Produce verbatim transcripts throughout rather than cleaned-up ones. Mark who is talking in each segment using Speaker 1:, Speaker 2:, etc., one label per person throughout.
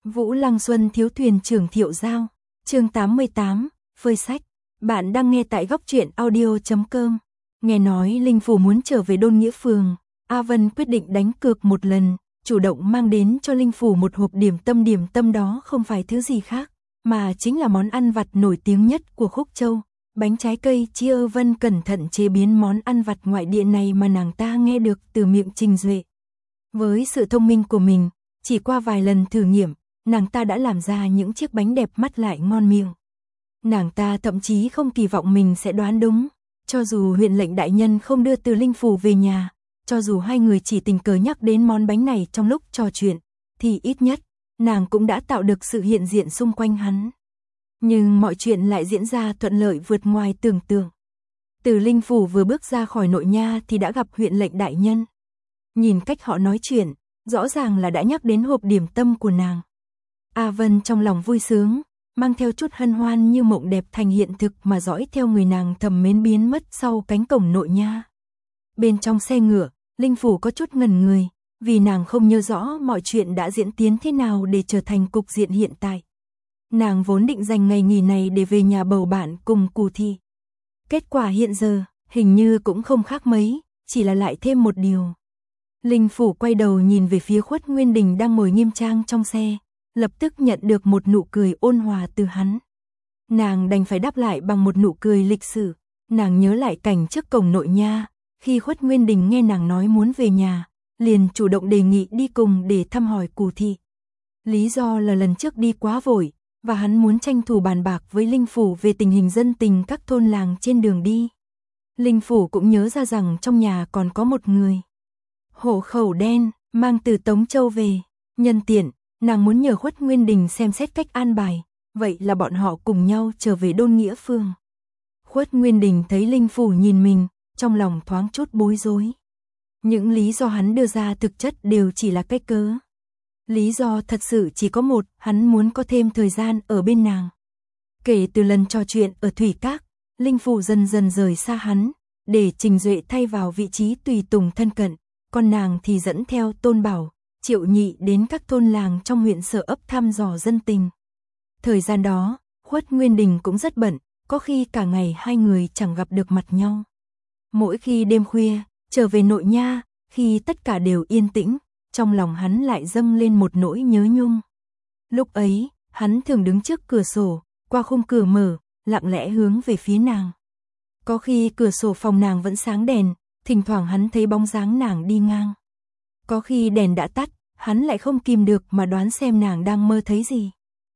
Speaker 1: Vũ Lăng Xuân thiếu thuyền trưởng Thiệu Giao, chương tám mươi tám, phơi sách. Bạn đang nghe tại góc truyện audio chấm com. Nghe nói Linh Phủ muốn trở về Đôn Nghĩa Phường, A Vân quyết định đánh cược một lần, chủ động mang đến cho Linh Phủ một hộp điểm tâm. Điểm tâm đó không phải thứ gì khác, mà chính là món ăn vặt nổi tiếng nhất của Khúc Châu, bánh trái cây. Chia Vân cẩn thận chế biến món ăn vặt ngoại địa này mà nàng ta nghe được từ miệng Trình Duệ. Với sự thông minh của mình, chỉ qua vài lần thử nghiệm, nàng ta đã làm ra những chiếc bánh đẹp mắt lại ngon miệng. Nàng ta thậm chí không kỳ vọng mình sẽ đoán đúng, cho dù huyện lệnh đại nhân không đưa Từ Linh Phủ về nhà, cho dù hai người chỉ tình cờ nhắc đến món bánh này trong lúc trò chuyện, thì ít nhất, nàng cũng đã tạo được sự hiện diện xung quanh hắn. Nhưng mọi chuyện lại diễn ra thuận lợi vượt ngoài tưởng tượng. Từ Linh Phủ vừa bước ra khỏi nội nha thì đã gặp huyện lệnh đại nhân. Nhìn cách họ nói chuyện, rõ ràng là đã nhắc đến hộp điểm tâm của nàng. A Vân trong lòng vui sướng, mang theo chút hân hoan như mộng đẹp thành hiện thực mà dõi theo người nàng thầm mến biến mất sau cánh cổng nội nha. Bên trong xe ngựa, Linh Phủ có chút ngẩn người, vì nàng không nhớ rõ mọi chuyện đã diễn tiến thế nào để trở thành cục diện hiện tại. Nàng vốn định dành ngày nghỉ này để về nhà bầu bạn cùng Cù Thị. Kết quả hiện giờ, hình như cũng không khác mấy, chỉ là lại thêm một điều. Linh Phủ quay đầu nhìn về phía Khuất Nguyên Đình đang ngồi nghiêm trang trong xe, lập tức nhận được một nụ cười ôn hòa từ hắn. Nàng đành phải đáp lại bằng một nụ cười lịch sự. Nàng nhớ lại cảnh trước cổng nội nha, khi Khuất Nguyên Đình nghe nàng nói muốn về nhà, liền chủ động đề nghị đi cùng để thăm hỏi Cù Thị. Lý do là lần trước đi quá vội, và hắn muốn tranh thủ bàn bạc với Linh Phủ về tình hình dân tình các thôn làng trên đường đi. Linh Phủ cũng nhớ ra rằng trong nhà còn có một người hộ khẩu đen, mang từ Tống Châu về. Nhân tiện, nàng muốn nhờ Khuất Nguyên Đình xem xét cách an bài, vậy là bọn họ cùng nhau trở về Đôn Nghĩa Phường. Khuất Nguyên Đình thấy Linh Phủ nhìn mình, trong lòng thoáng chút bối rối. Những lý do hắn đưa ra thực chất đều chỉ là cái cớ. Lý do thật sự chỉ có một, hắn muốn có thêm thời gian ở bên nàng. Kể từ lần trò chuyện ở Thủy Các, Linh Phủ dần dần rời xa hắn, để Trình Duệ thay vào vị trí tùy tùng thân cận, còn nàng thì dẫn theo Tôn Bảo, Triệu Nhị đến các thôn làng trong huyện Sở Ấp thăm dò dân tình. Thời gian đó, Khuất Nguyên Đình cũng rất bận, có khi cả ngày hai người chẳng gặp được mặt nhau. Mỗi khi đêm khuya, trở về nội nha, khi tất cả đều yên tĩnh, trong lòng hắn lại dâng lên một nỗi nhớ nhung. Lúc ấy, hắn thường đứng trước cửa sổ, qua khung cửa mở, lặng lẽ hướng về phía nàng. Có khi cửa sổ phòng nàng vẫn sáng đèn, thỉnh thoảng hắn thấy bóng dáng nàng đi ngang. Có khi đèn đã tắt, hắn lại không kìm được mà đoán xem nàng đang mơ thấy gì.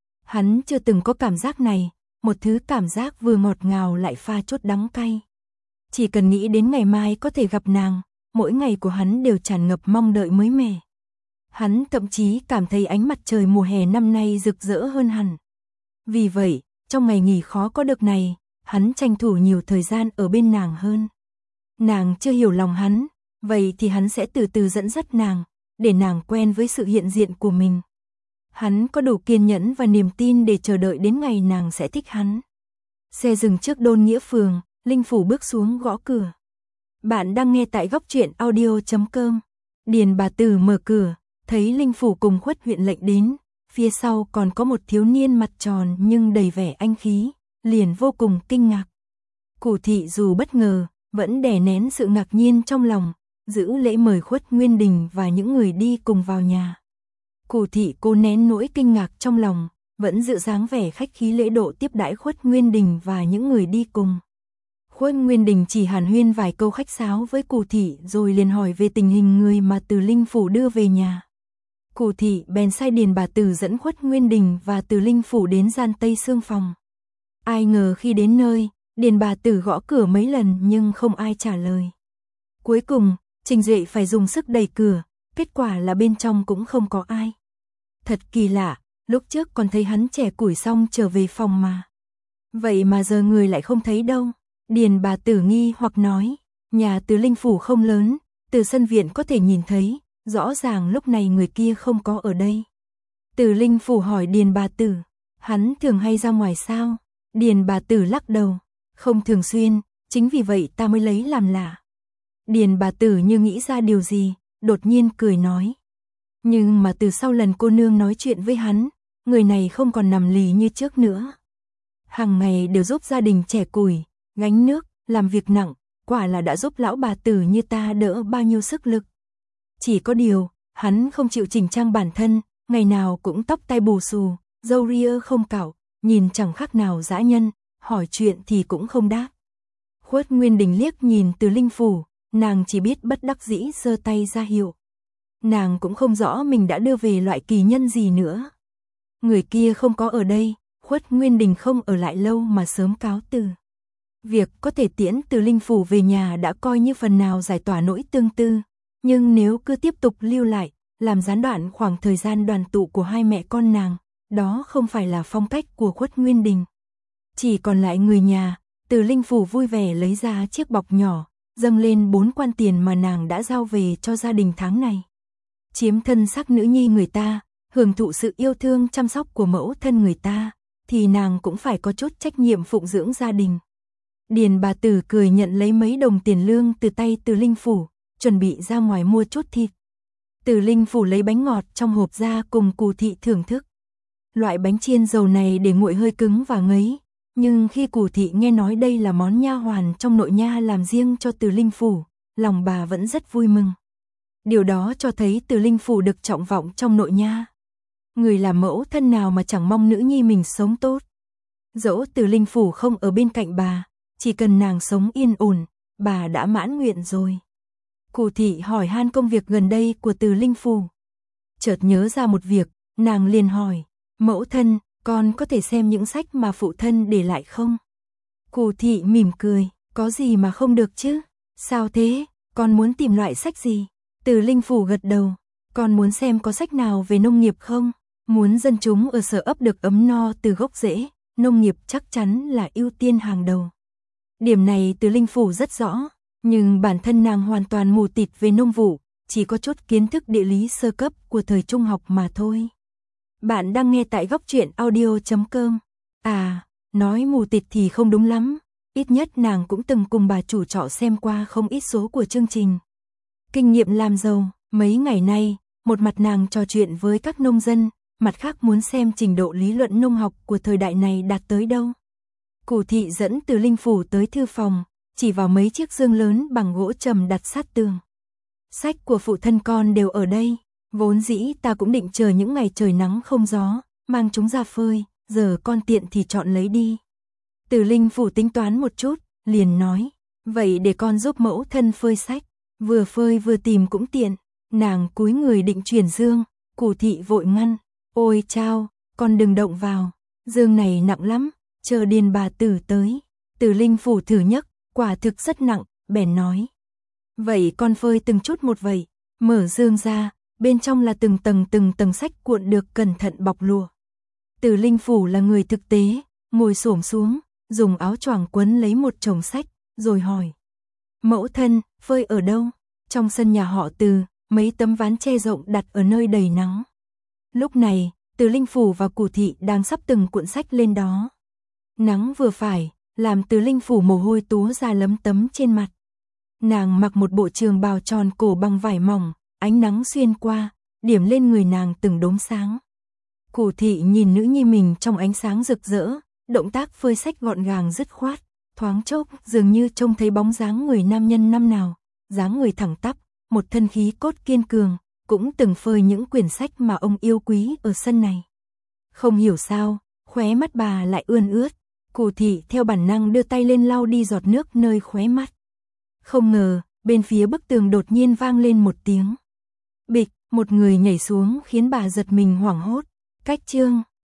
Speaker 1: Hắn chưa từng có cảm giác này, một thứ cảm giác vừa ngọt ngào lại pha chút đắng cay. Chỉ cần nghĩ đến ngày mai có thể gặp nàng, mỗi ngày của hắn đều tràn ngập mong đợi mới mẻ. Hắn thậm chí cảm thấy ánh mặt trời mùa hè năm nay rực rỡ hơn hẳn. Vì vậy, trong ngày nghỉ khó có được này, hắn tranh thủ nhiều thời gian ở bên nàng hơn. Nàng chưa hiểu lòng hắn, vậy thì hắn sẽ từ từ dẫn dắt nàng, để nàng quen với sự hiện diện của mình. Hắn có đủ kiên nhẫn và niềm tin để chờ đợi đến ngày nàng sẽ thích hắn. Xe dừng trước Đôn Nghĩa Phường, Linh Phủ bước xuống gõ cửa. Bạn đang nghe tại góc truyện audio chấm com. Điền bà tử mở cửa, thấy Linh Phủ cùng Khuất huyện lệnh đến, phía sau còn có một thiếu niên mặt tròn nhưng đầy vẻ anh khí, liền vô cùng kinh ngạc. Cù Thị dù bất ngờ, vẫn đè nén sự ngạc nhiên trong lòng, giữ lễ mời Khuất Nguyên Đình và những người đi cùng vào nhà. Cù Thị cố nén nỗi kinh ngạc trong lòng, vẫn giữ dáng vẻ khách khí lễ độ tiếp đãi Khuất Nguyên Đình và những người đi cùng. Khuất Nguyên Đình chỉ hàn huyên vài câu khách sáo với Cù Thị rồi liền hỏi về tình hình người mà Từ Linh Phủ đưa về nhà. Cù Thị bèn sai Điền bà tử dẫn Khuất Nguyên Đình và Từ Linh Phủ đến gian Tây Sương phòng. Ai ngờ khi đến nơi, Điền bà tử gõ cửa mấy lần nhưng không ai trả lời. Cuối cùng, Trình Duệ phải dùng sức đẩy cửa, kết quả là bên trong cũng không có ai. Thật kỳ lạ, lúc trước còn thấy hắn chẻ củi xong trở về phòng mà. Vậy mà giờ người lại không thấy đâu. Điền bà tử nghi hoặc nói, nhà Từ Linh Phủ không lớn, từ sân viện có thể nhìn thấy, rõ ràng lúc này người kia không có ở đây. Từ Linh Phủ hỏi Điền bà tử, hắn thường hay ra ngoài sao? Điền bà tử lắc đầu, không thường xuyên, chính vì vậy ta mới lấy làm lạ. Điền bà tử như nghĩ ra điều gì, đột nhiên cười nói. Nhưng mà từ sau lần cô nương nói chuyện với hắn, người này không còn nằm lì như trước nữa. Hàng ngày đều giúp gia đình chẻ củi, gánh nước, làm việc nặng, quả là đã giúp lão bà tử như ta đỡ bao nhiêu sức lực. Chỉ có điều, hắn không chịu chỉnh trang bản thân, ngày nào cũng tóc tai bù xù, râu ria không cạo, nhìn chẳng khác nào dã nhân, hỏi chuyện thì cũng không đáp. Khuất Nguyên Đình liếc nhìn Từ Linh Phủ, nàng chỉ biết bất đắc dĩ giơ tay ra hiệu. Nàng cũng không rõ mình đã đưa về loại kỳ nhân gì nữa. Người kia không có ở đây, Khuất Nguyên Đình không ở lại lâu mà sớm cáo từ. Việc có thể tiễn Từ Linh Phủ về nhà đã coi như phần nào giải tỏa nỗi tương tư, nhưng nếu cứ tiếp tục lưu lại, làm gián đoạn khoảng thời gian đoàn tụ của hai mẹ con nàng, đó không phải là phong cách của Khuất Nguyên Đình. Chỉ còn lại người nhà, Từ Linh Phủ vui vẻ lấy ra chiếc bọc nhỏ, dâng lên bốn quan tiền mà nàng đã giao về cho gia đình tháng này. Chiếm thân xác nữ nhi người ta, hưởng thụ sự yêu thương chăm sóc của mẫu thân người ta, thì nàng cũng phải có chút trách nhiệm phụng dưỡng gia đình. Điền bà tử cười nhận lấy mấy đồng tiền lương từ tay Từ Linh Phủ, chuẩn bị ra ngoài mua chút thịt. Từ Linh Phủ lấy bánh ngọt trong hộp ra cùng Cù Thị thưởng thức. Loại bánh chiên dầu này để nguội hơi cứng và ngấy, nhưng khi Cù Thị nghe nói đây là món nha hoàn trong nội nha làm riêng cho Từ Linh Phủ, lòng bà vẫn rất vui mừng. Điều đó cho thấy Từ Linh Phủ được trọng vọng trong nội nha. Người làm mẫu thân nào mà chẳng mong nữ nhi mình sống tốt. Dẫu Từ Linh Phủ không ở bên cạnh bà, chỉ cần nàng sống yên ổn, bà đã mãn nguyện rồi. Cù Thị hỏi han công việc gần đây của Từ Linh Phủ. Chợt nhớ ra một việc, nàng liền hỏi, mẫu thân, con có thể xem những sách mà phụ thân để lại không? Cù Thị mỉm cười, có gì mà không được chứ? Sao thế, con muốn tìm loại sách gì? Từ Linh Phủ gật đầu, con muốn xem có sách nào về nông nghiệp không? Muốn dân chúng ở sở ấp được ấm no từ gốc rễ, nông nghiệp chắc chắn là ưu tiên hàng đầu. Điểm này Từ Linh Phủ rất rõ, nhưng bản thân nàng hoàn toàn mù tịt về nông vụ, chỉ có chút kiến thức địa lý sơ cấp của thời trung học mà thôi. Bạn đang nghe tại góc truyện audio chấm com. À, nói mù tịt thì không đúng lắm, ít nhất nàng cũng từng cùng bà chủ trọ xem qua không ít số của chương trình Kinh nghiệm làm giàu. Mấy ngày nay, một mặt nàng trò chuyện với các nông dân, mặt khác muốn xem trình độ lý luận nông học của thời đại này đạt tới đâu. Cù Thị dẫn Từ Linh Phủ tới thư phòng, chỉ vào mấy chiếc dương lớn bằng gỗ trầm đặt sát tường. Sách của phụ thân con đều ở đây, vốn dĩ ta cũng định chờ những ngày trời nắng không gió, mang chúng ra phơi, giờ con tiện thì chọn lấy đi. Từ Linh Phủ tính toán một chút, liền nói, vậy để con giúp mẫu thân phơi sách, vừa phơi vừa tìm cũng tiện. Nàng cúi người định chuyển dương, Cù Thị vội ngăn, ôi chao, con đừng động vào, dương này nặng lắm, chờ Điền bà tử tới. Từ Linh Phủ thử nhấc, quả thực rất nặng, bèn nói, vậy con phơi từng chút một vậy. Mở dương ra, bên trong là từng tầng từng tầng sách cuộn được cẩn thận bọc lụa. Từ Linh Phủ là người thực tế, ngồi xổm xuống, dùng áo choàng quấn lấy một chồng sách, rồi hỏi, mẫu thân, phơi ở đâu? Trong sân nhà họ Từ, mấy tấm ván che rộng đặt ở nơi đầy nắng. Lúc này, Từ Linh Phủ và Cù Thị đang sắp từng cuộn sách lên đó. Nắng vừa phải, làm Từ Linh Phủ mồ hôi túa ra lấm tấm trên mặt. Nàng mặc một bộ trường bào tròn cổ bằng vải mỏng, ánh nắng xuyên qua, điểm lên người nàng từng đốm sáng. Cù Thị nhìn nữ nhi mình trong ánh sáng rực rỡ, động tác phơi sách gọn gàng dứt khoát, thoáng chốc dường như trông thấy bóng dáng người nam nhân năm nào, dáng người thẳng tắp, một thân khí cốt kiên cường, cũng từng phơi những quyển sách mà ông yêu quý ở sân này. Không hiểu sao, khóe mắt bà lại ươn ướt, Cù Thị theo bản năng đưa tay lên lau đi giọt nước nơi khóe mắt. Không ngờ, bên phía bức tường đột nhiên vang lên một tiếng. Bịch, một người nhảy xuống khiến bà giật mình hoảng hốt. Cách chương